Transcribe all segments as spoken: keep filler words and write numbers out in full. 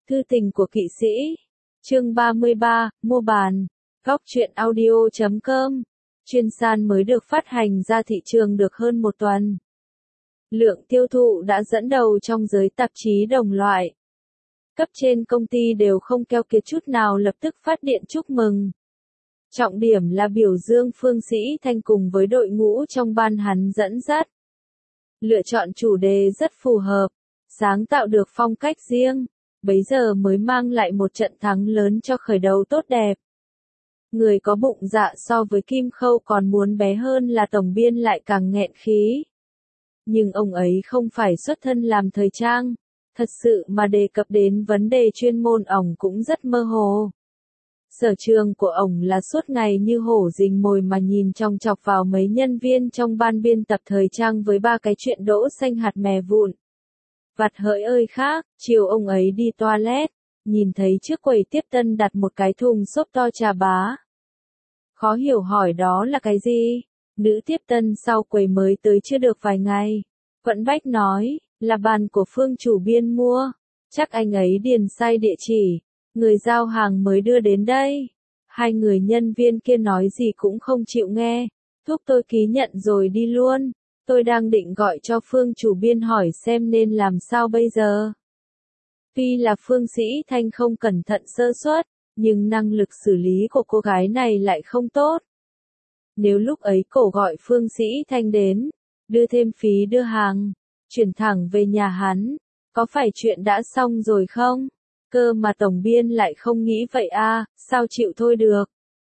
Thư tình của kỵ sĩ. Chương ba mươi ba, mua bàn. Góc truyện audio chấm com. Chuyên san mới được phát hành ra thị trường được hơn một tuần. Lượng tiêu thụ đã dẫn đầu trong giới tạp chí đồng loại. Cấp trên công ty đều không keo kiệt chút nào lập tức phát điện chúc mừng. Trọng điểm là biểu dương Phương Sĩ Thanh cùng với đội ngũ trong ban hắn dẫn dắt. Lựa chọn chủ đề rất phù hợp, sáng tạo được phong cách riêng, bấy giờ mới mang lại một trận thắng lớn cho khởi đầu tốt đẹp. Người có bụng dạ so với Kim Khâu còn muốn bé hơn là tổng biên lại càng nghẹn khí. Nhưng ông ấy không phải xuất thân làm thời trang, thật sự mà đề cập đến vấn đề chuyên môn ổng cũng rất mơ hồ. Sở trường của ổng là suốt ngày như hổ rình mồi mà nhìn chòng chọc vào mấy nhân viên trong ban biên tập thời trang với ba cái chuyện đỗ xanh hạt mè vụn. Vặt hỡi ơi khác, chiều ông ấy đi toilet, nhìn thấy trước quầy tiếp tân đặt một cái thùng xốp to trà bá. Khó hiểu hỏi đó là cái gì? Nữ tiếp tân sau quầy mới tới chưa được vài ngày. Vẫn bách nói, là bàn của Phương chủ biên mua. Chắc anh ấy điền sai địa chỉ. Người giao hàng mới đưa đến đây. Hai người nhân viên kia nói gì cũng không chịu nghe. Thúc tôi ký nhận rồi đi luôn. Tôi đang định gọi cho Phương chủ biên hỏi xem nên làm sao bây giờ. Tuy là Phương Sĩ Thanh không cẩn thận sơ suất, nhưng năng lực xử lý của cô gái này lại không tốt. Nếu lúc ấy cổ gọi Phương Sĩ Thanh đến, đưa thêm phí đưa hàng, chuyển thẳng về nhà hắn, có phải chuyện đã xong rồi không? Cơ mà tổng biên lại không nghĩ vậy à, sao chịu thôi được.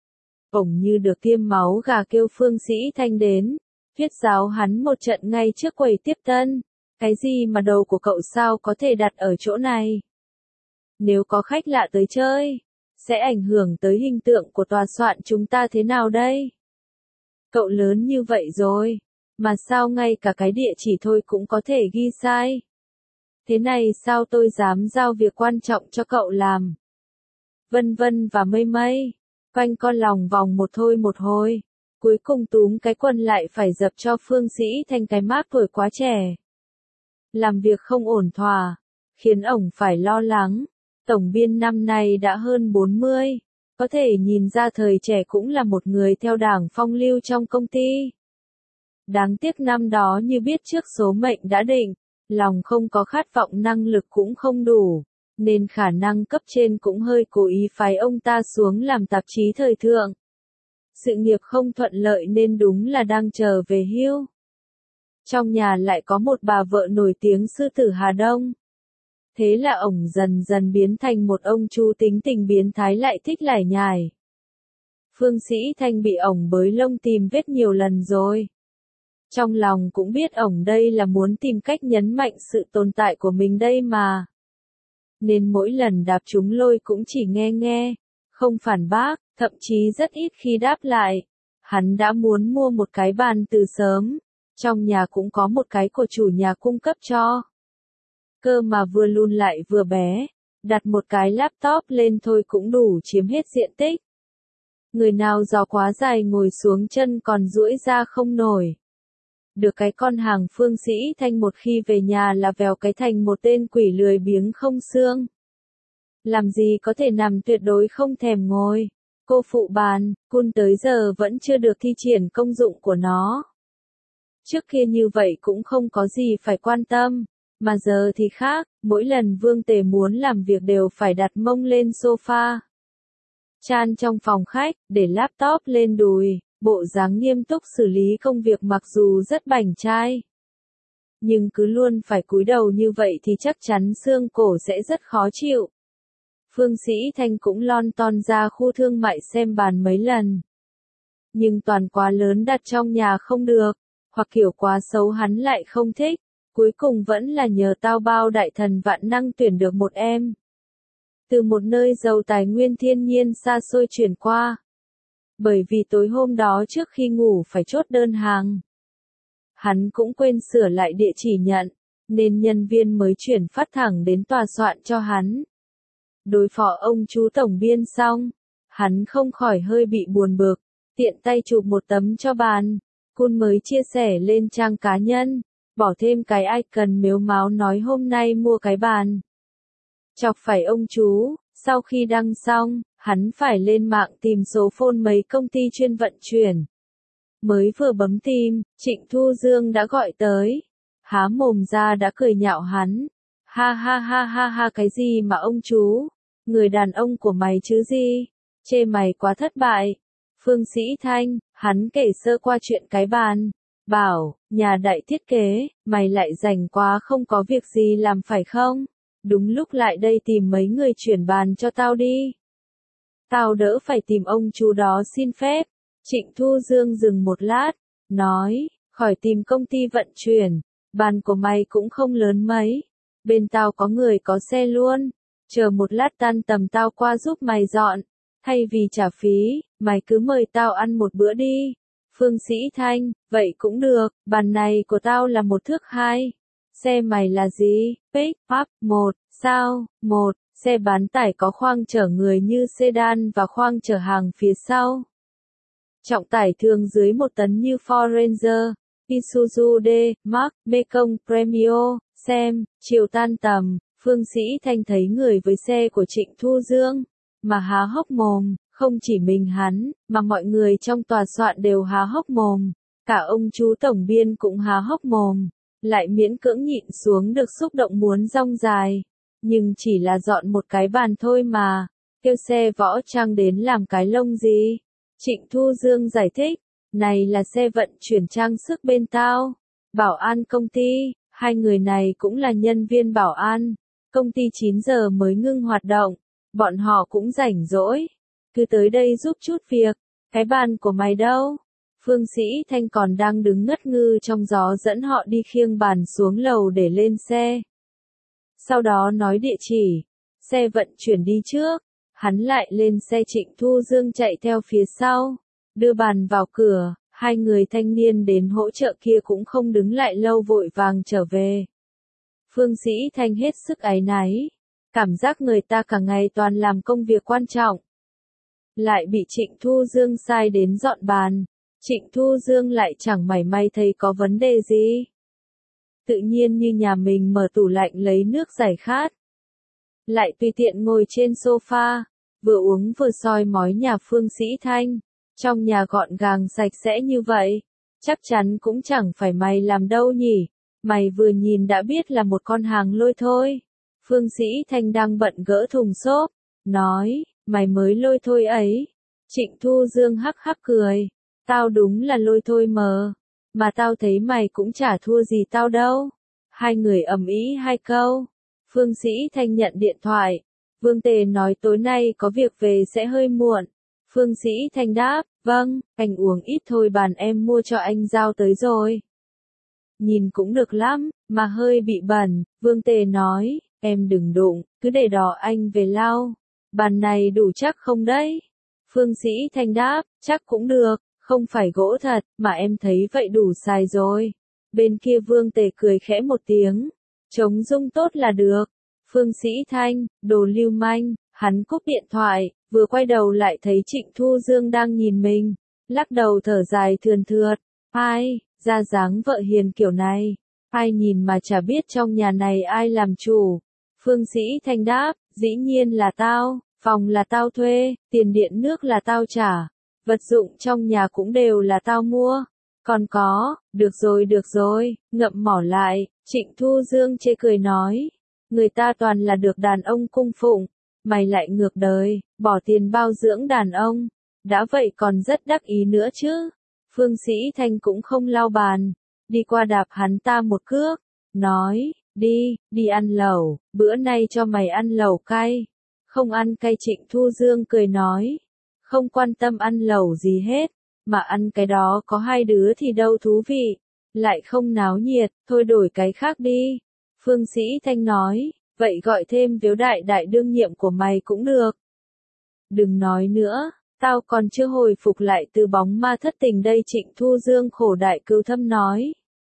Ổng như được tiêm máu gà kêu Phương Sĩ Thanh đến, thuyết giáo hắn một trận ngay trước quầy tiếp tân. Cái gì mà đầu của cậu sao có thể đặt ở chỗ này? Nếu có khách lạ tới chơi, sẽ ảnh hưởng tới hình tượng của tòa soạn chúng ta thế nào đây? Cậu lớn như vậy rồi, mà sao ngay cả cái địa chỉ thôi cũng có thể ghi sai? Thế này sao tôi dám giao việc quan trọng cho cậu làm? Vân vân và mây mây, quanh con lòng vòng một thôi một hồi, cuối cùng túm cái quần lại phải dập cho Phương Sĩ Thanh cái mác tuổi quá trẻ. Làm việc không ổn thỏa, khiến ổng phải lo lắng. Tổng biên năm nay đã hơn bốn mươi, có thể nhìn ra thời trẻ cũng là một người theo đảng phong lưu trong công ty. Đáng tiếc năm đó như biết trước số mệnh đã định, lòng không có khát vọng năng lực cũng không đủ, nên khả năng cấp trên cũng hơi cố ý phái ông ta xuống làm tạp chí thời thượng. Sự nghiệp không thuận lợi nên đúng là đang chờ về hưu. Trong nhà lại có một bà vợ nổi tiếng sư tử Hà Đông. Thế là ổng dần dần biến thành một ông chú tính tình biến thái lại thích lải nhải. Phương Sĩ Thanh bị ổng bới lông tìm vết nhiều lần rồi. Trong lòng cũng biết ổng đây là muốn tìm cách nhấn mạnh sự tồn tại của mình đây mà. Nên mỗi lần đạp trúng lôi cũng chỉ nghe nghe, không phản bác, thậm chí rất ít khi đáp lại. Hắn đã muốn mua một cái bàn từ sớm, trong nhà cũng có một cái của chủ nhà cung cấp cho. Cơ mà vừa lùn lại vừa bé, đặt một cái laptop lên thôi cũng đủ chiếm hết diện tích. Người nào giò quá dài ngồi xuống chân còn duỗi ra không nổi. Được cái con hàng Phương Sĩ Thanh một khi về nhà là vèo cái thành một tên quỷ lười biếng không xương. Làm gì có thể nằm tuyệt đối không thèm ngồi. Cô phụ bàn, cun tới giờ vẫn chưa được thi triển công dụng của nó. Trước kia như vậy cũng không có gì phải quan tâm. Mà giờ thì khác, mỗi lần Vương Tề muốn làm việc đều phải đặt mông lên sofa. Chan trong phòng khách, để laptop lên đùi, bộ dáng nghiêm túc xử lý công việc mặc dù rất bảnh trai. Nhưng cứ luôn phải cúi đầu như vậy thì chắc chắn xương cổ sẽ rất khó chịu. Phương Sĩ Thanh cũng lon ton ra khu thương mại xem bàn mấy lần. Nhưng toàn quá lớn đặt trong nhà không được, hoặc kiểu quá xấu hắn lại không thích. Cuối cùng vẫn là nhờ tao bao đại thần vạn năng tuyển được một em. Từ một nơi giàu tài nguyên thiên nhiên xa xôi chuyển qua. Bởi vì tối hôm đó trước khi ngủ phải chốt đơn hàng. Hắn cũng quên sửa lại địa chỉ nhận, nên nhân viên mới chuyển phát thẳng đến tòa soạn cho hắn. Đối phó ông chú tổng biên xong, hắn không khỏi hơi bị buồn bực, tiện tay chụp một tấm cho bàn. Cun mới chia sẻ lên trang cá nhân. Bỏ thêm cái icon mếu máo nói hôm nay mua cái bàn. chọc phải ông chú. Sau khi đăng xong, hắn phải lên mạng tìm số phone mấy công ty chuyên vận chuyển. Mới vừa bấm tìm, Trịnh Thu Dương đã gọi tới. Há mồm ra đã cười nhạo hắn. Ha ha ha ha ha, cái gì mà ông chú? Người đàn ông của mày chứ gì? Chê mày quá thất bại. Phương Sĩ Thanh, hắn kể sơ qua chuyện cái bàn. Bảo, nhà đại thiết kế, mày lại rảnh quá không có việc gì làm phải không? Đúng lúc lại đây tìm mấy người chuyển bàn cho tao đi. Tao đỡ phải tìm ông chú đó xin phép. Trịnh Thu Dương dừng một lát, nói, khỏi tìm công ty vận chuyển, bàn của mày cũng không lớn mấy. Bên tao có người có xe luôn, chờ một lát tan tầm tao qua giúp mày dọn. Thay vì trả phí, mày cứ mời tao ăn một bữa đi. Phương Sĩ Thanh, vậy cũng được, bàn này của tao là một thước hai. Xe mày là gì? Pick up, một, sao, một, xe bán tải có khoang chở người như sedan và khoang chở hàng phía sau. Trọng tải thường dưới một tấn như Ford Ranger, Isuzu D-Max, Mekong Premio, xem, chiều tan tầm, Phương Sĩ Thanh thấy người với xe của Trịnh Thu Dương, mà há hốc mồm, không chỉ mình hắn, mà mọi người trong tòa soạn đều há hốc mồm, cả ông chú tổng biên cũng há hốc mồm, lại miễn cưỡng nhịn xuống được xúc động muốn rong dài, nhưng chỉ là dọn một cái bàn thôi mà, kêu xe võ trang đến làm cái lông gì. Trịnh Thu Dương giải thích, này là xe vận chuyển trang sức bên tao, bảo an công ty, hai người này cũng là nhân viên bảo an, công ty chín giờ mới ngưng hoạt động, bọn họ cũng rảnh rỗi, cứ tới đây giúp chút việc, cái bàn của mày đâu? Phương Sĩ Thanh còn đang đứng ngất ngư trong gió dẫn họ đi khiêng bàn xuống lầu để lên xe. Sau đó nói địa chỉ, xe vận chuyển đi trước. Hắn lại lên xe Trịnh Thu Dương chạy theo phía sau, đưa bàn vào cửa, hai người thanh niên đến hỗ trợ kia cũng không đứng lại lâu vội vàng trở về. Phương Sĩ Thanh hết sức áy náy, cảm giác người ta cả ngày toàn làm công việc quan trọng. Lại bị Trịnh Thu Dương sai đến dọn bàn, Trịnh Thu Dương lại chẳng mảy may thấy có vấn đề gì. Tự nhiên như nhà mình mở tủ lạnh lấy nước giải khát. Lại tùy tiện ngồi trên sofa, vừa uống vừa soi mói nhà Phương Sĩ Thanh. Trong nhà gọn gàng sạch sẽ như vậy, chắc chắn cũng chẳng phải mày làm đâu nhỉ, mày vừa nhìn đã biết là một con hàng lôi thôi. Phương Sĩ Thanh đang bận gỡ thùng xốp, nói, mày mới lôi thôi ấy. Trịnh Thu Dương hắc hắc cười, tao đúng là lôi thôi mờ, mà tao thấy mày cũng chả thua gì tao đâu. Hai người ầm ĩ hai câu. Phương Sĩ Thanh nhận điện thoại. Vương Tề nói tối nay có việc về sẽ hơi muộn. Phương Sĩ Thanh đáp, vâng, anh uống ít thôi bàn em mua cho anh giao tới rồi. Nhìn cũng được lắm, mà hơi bị bẩn. Vương Tề nói, em đừng đụng, cứ để đó anh về lau. Bàn này đủ chắc không đấy? Phương Sĩ Thanh đáp, chắc cũng được, không phải gỗ thật, mà em thấy vậy đủ xài rồi. Bên kia Vương Tề cười khẽ một tiếng, chống rung tốt là được. Phương Sĩ Thanh, đồ lưu manh, hắn cúp điện thoại, vừa quay đầu lại thấy Trịnh Thu Dương đang nhìn mình, lắc đầu thở dài thườn thượt, ai, ra dáng vợ hiền kiểu này, ai nhìn mà chả biết trong nhà này ai làm chủ. Phương Sĩ Thanh đáp, dĩ nhiên là tao, phòng là tao thuê, tiền điện nước là tao trả, vật dụng trong nhà cũng đều là tao mua. Còn có, được rồi được rồi, ngậm mỏ lại, Trịnh Thu Dương chê cười nói. Người ta toàn là được đàn ông cung phụng, mày lại ngược đời, bỏ tiền bao dưỡng đàn ông, đã vậy còn rất đắc ý nữa chứ. Phương Sĩ Thanh cũng không lau bàn, đi qua đạp hắn ta một cước, nói, đi, đi ăn lẩu, bữa nay cho mày ăn lẩu cay. Không ăn cay. Trịnh Thu Dương cười nói, không quan tâm ăn lẩu gì hết, mà ăn cái đó có hai đứa thì đâu thú vị, lại không náo nhiệt, thôi đổi cái khác đi. Phương Sĩ Thanh nói, vậy gọi thêm Tiếu đại đại đương nhiệm của mày cũng được. Đừng nói nữa, tao còn chưa hồi phục lại từ bóng ma thất tình đây. Trịnh Thu Dương khổ đại cưu thâm nói.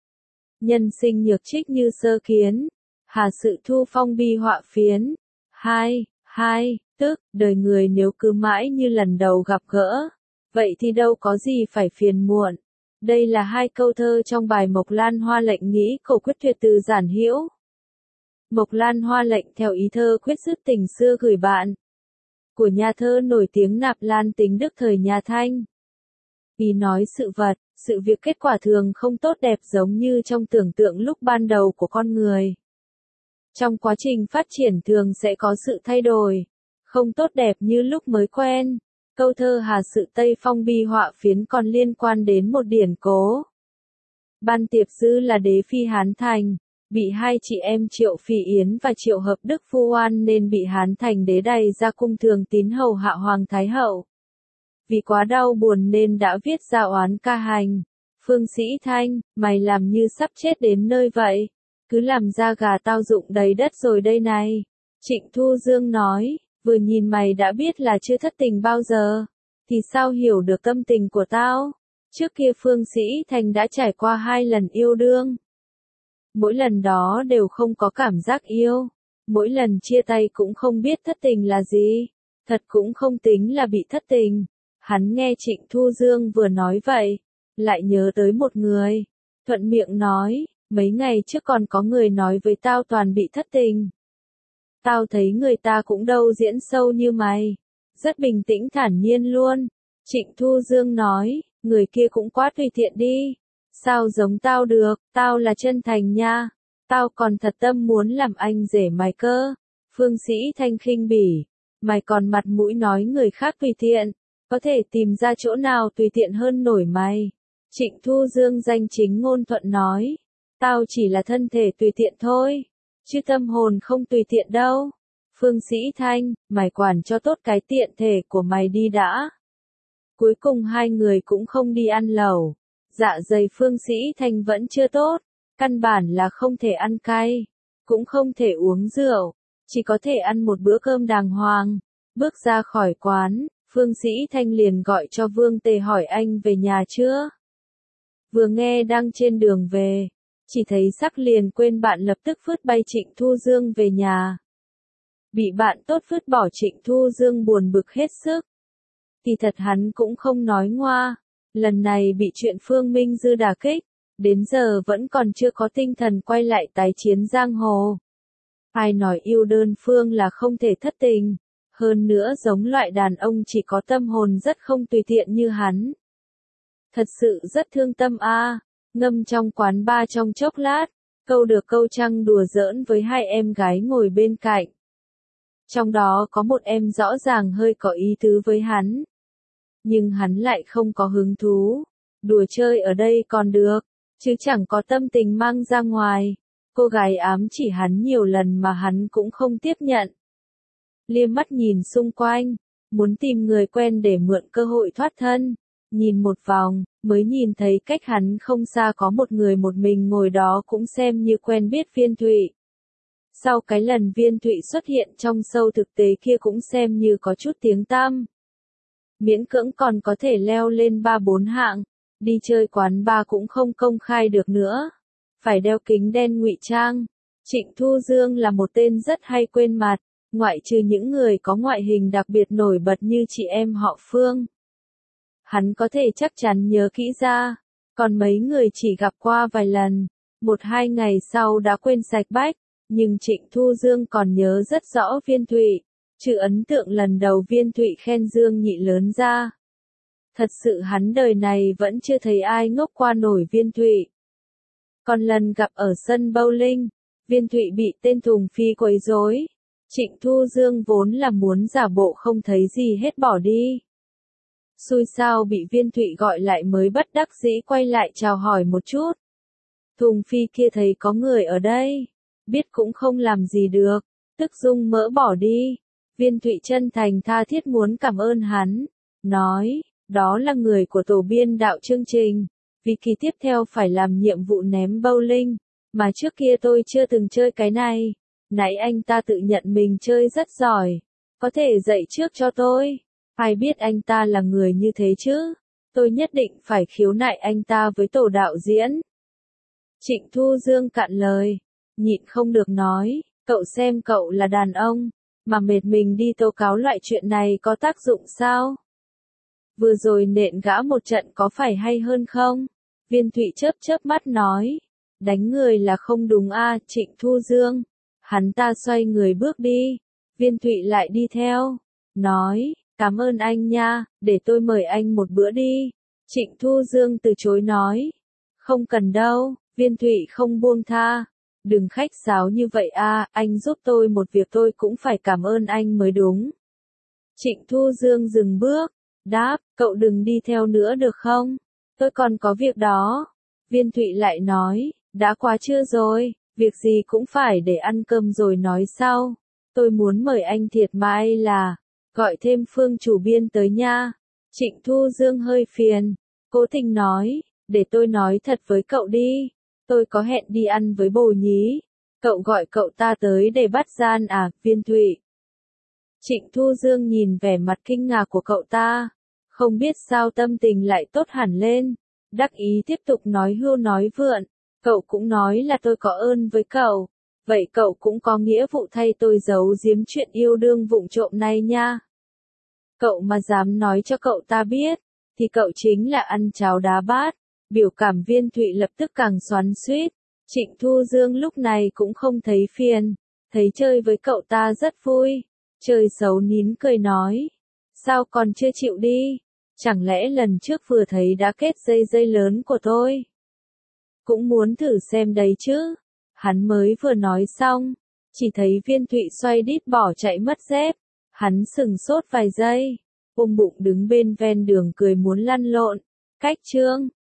Nhân sinh nhược trích như sơ kiến, hà sự thu phong bi họa phiến. Hai, hai, tức, đời người nếu cứ mãi như lần đầu gặp gỡ, vậy thì đâu có gì phải phiền muộn. Đây là hai câu thơ trong bài Mộc Lan Hoa lệnh nghĩ cổ quyết tuyệt từ Giản Hữu. Mộc Lan Hoa lệnh theo ý thơ quyết dứt tình xưa gửi bạn. Của nhà thơ nổi tiếng Nạp Lan Tính Đức thời nhà Thanh. Ý nói sự vật, sự việc kết quả thường không tốt đẹp giống như trong tưởng tượng lúc ban đầu của con người. Trong quá trình phát triển thường sẽ có sự thay đổi, không tốt đẹp như lúc mới quen. Câu thơ Hà Sự Tây Phong bi họa phiến còn liên quan đến một điển cố. Ban Tiệp Dư là đế phi Hán Thành, bị hai chị em Triệu Phi Yến và Triệu Hợp Đức vu oan nên bị Hán Thành đế đày ra cung thường tín hầu hạ Hoàng Thái Hậu. Vì quá đau buồn nên đã viết ra oán ca hành. Phương Sĩ Thanh, mày làm như sắp chết đến nơi vậy, cứ làm da gà tao rụng đầy đất rồi đây này. Trịnh Thu Dương nói, vừa nhìn mày đã biết là chưa thất tình bao giờ, thì sao hiểu được tâm tình của tao? Trước kia Phương Sĩ Thanh đã trải qua hai lần yêu đương. Mỗi lần đó đều không có cảm giác yêu, mỗi lần chia tay cũng không biết thất tình là gì, thật cũng không tính là bị thất tình. Hắn nghe Trịnh Thu Dương vừa nói vậy, lại nhớ tới một người, thuận miệng nói, mấy ngày trước còn có người nói với tao toàn bị thất tình. Tao thấy người ta cũng đâu diễn sâu như mày, rất bình tĩnh thản nhiên luôn. Trịnh Thu Dương nói, người kia cũng quá tùy tiện đi, sao giống tao được, tao là chân thành nha, tao còn thật tâm muốn làm anh rể mày cơ. Phương Sĩ Thanh khinh bỉ, mày còn mặt mũi nói người khác tùy tiện, có thể tìm ra chỗ nào tùy tiện hơn nổi mày. Trịnh Thu Dương danh chính ngôn thuận nói, tao chỉ là thân thể tùy tiện thôi, chứ tâm hồn không tùy tiện đâu. Phương Sĩ Thanh, mày quản cho tốt cái tiện thể của mày đi đã. Cuối cùng hai người cũng không đi ăn lẩu, dạ dày Phương Sĩ Thanh vẫn chưa tốt, căn bản là không thể ăn cay, cũng không thể uống rượu, chỉ có thể ăn một bữa cơm đàng hoàng. Bước ra khỏi quán, Phương Sĩ Thanh liền gọi cho Vương Tề hỏi anh về nhà chưa. Vừa nghe đang trên đường về, chỉ thấy sắc liền quên bạn lập tức phứt bay Trịnh Thu Dương về nhà. Bị bạn tốt phứt bỏ Trịnh Thu Dương buồn bực hết sức. Thì thật hắn cũng không nói ngoa, lần này bị chuyện Phương Minh Dư đả kích, đến giờ vẫn còn chưa có tinh thần quay lại tái chiến giang hồ. Ai nói yêu đơn phương là không thể thất tình, hơn nữa giống loại đàn ông chỉ có tâm hồn rất không tùy tiện như hắn. Thật sự rất thương tâm a. À. Ngâm trong quán bar trong chốc lát, câu được câu trăng đùa giỡn với hai em gái ngồi bên cạnh. Trong đó có một em rõ ràng hơi có ý tứ với hắn. Nhưng hắn lại không có hứng thú. Đùa chơi ở đây còn được, chứ chẳng có tâm tình mang ra ngoài. Cô gái ám chỉ hắn nhiều lần mà hắn cũng không tiếp nhận. Liếc mắt nhìn xung quanh, muốn tìm người quen để mượn cơ hội thoát thân. Nhìn một vòng, mới nhìn thấy cách hắn không xa có một người một mình ngồi đó cũng xem như quen biết Viên Thụy. Sau cái lần Viên Thụy xuất hiện trong show thực tế kia cũng xem như có chút tiếng tăm. Miễn cưỡng còn có thể leo lên ba bốn hạng, đi chơi quán bar cũng không công khai được nữa. Phải đeo kính đen ngụy trang. Trịnh Thu Dương là một tên rất hay quên mặt, ngoại trừ những người có ngoại hình đặc biệt nổi bật như chị em họ Phương. Hắn có thể chắc chắn nhớ kỹ ra, còn mấy người chỉ gặp qua vài lần, một hai ngày sau đã quên sạch bách, nhưng Trịnh Thu Dương còn nhớ rất rõ Viên Thụy, trừ ấn tượng lần đầu Viên Thụy khen Dương Nhị lớn ra. Thật sự hắn đời này vẫn chưa thấy ai ngốc qua nổi Viên Thụy. Còn lần gặp ở sân bowling, Viên Thụy bị tên thùng phi quấy rối. Trịnh Thu Dương vốn là muốn giả bộ không thấy gì hết bỏ đi. Xui sao bị Viên Thụy gọi lại mới bất đắc dĩ quay lại chào hỏi một chút. Thùng phi kia thấy có người ở đây, biết cũng không làm gì được, tức dung mỡ bỏ đi. Viên Thụy chân thành tha thiết muốn cảm ơn hắn, nói, đó là người của tổ biên đạo chương trình, vì kỳ tiếp theo phải làm nhiệm vụ ném bowling, mà trước kia tôi chưa từng chơi cái này, nãy anh ta tự nhận mình chơi rất giỏi, có thể dạy trước cho tôi. Ai biết anh ta là người như thế chứ, tôi nhất định phải khiếu nại anh ta với tổ đạo diễn. Trịnh Thu Dương cạn lời, nhịn không được nói, cậu xem cậu là đàn ông, mà mệt mình đi tố cáo loại chuyện này có tác dụng sao? Vừa rồi nện gã một trận có phải hay hơn không? Viên Thụy chớp chớp mắt nói, đánh người là không đúng a. Trịnh Thu Dương. Hắn ta xoay người bước đi, Viên Thụy lại đi theo, nói, cảm ơn anh nha, để tôi mời anh một bữa đi. Trịnh Thu Dương từ chối nói, không cần đâu, Viên Thụy không buông tha. Đừng khách sáo như vậy a, anh giúp tôi một việc tôi cũng phải cảm ơn anh mới đúng. Trịnh Thu Dương dừng bước, đáp, cậu đừng đi theo nữa được không? Tôi còn có việc đó. Viên Thụy lại nói, đã quá trưa rồi, việc gì cũng phải để ăn cơm rồi nói sau. Tôi muốn mời anh thiệt mai là, gọi thêm Phương chủ biên tới nha. Trịnh Thu Dương hơi phiền, cố tình nói, để tôi nói thật với cậu đi. Tôi có hẹn đi ăn với Bồ Nhí. Cậu gọi cậu ta tới để bắt gian à, Viên Thụy? Trịnh Thu Dương nhìn vẻ mặt kinh ngạc của cậu ta. Không biết sao tâm tình lại tốt hẳn lên. Đắc ý tiếp tục nói hưu nói vượn. Cậu cũng nói là tôi có ơn với cậu. Vậy cậu cũng có nghĩa vụ thay tôi giấu giếm chuyện yêu đương vụng trộm này nha. Cậu mà dám nói cho cậu ta biết, thì cậu chính là ăn cháo đá bát. Biểu cảm Viên Thụy lập tức càng xoắn xuýt. Trịnh Thu Dương lúc này cũng không thấy phiền, thấy chơi với cậu ta rất vui. Chơi xấu nín cười nói, sao còn chưa chịu đi? Chẳng lẽ lần trước vừa thấy đã kết dây dây lớn của tôi? Cũng muốn thử xem đấy chứ. Hắn mới vừa nói xong, chỉ thấy Viên Thụy xoay đít bỏ chạy mất dép. Hắn sừng sốt vài giây, ôm bụng đứng bên ven đường cười muốn lăn lộn. Cách chương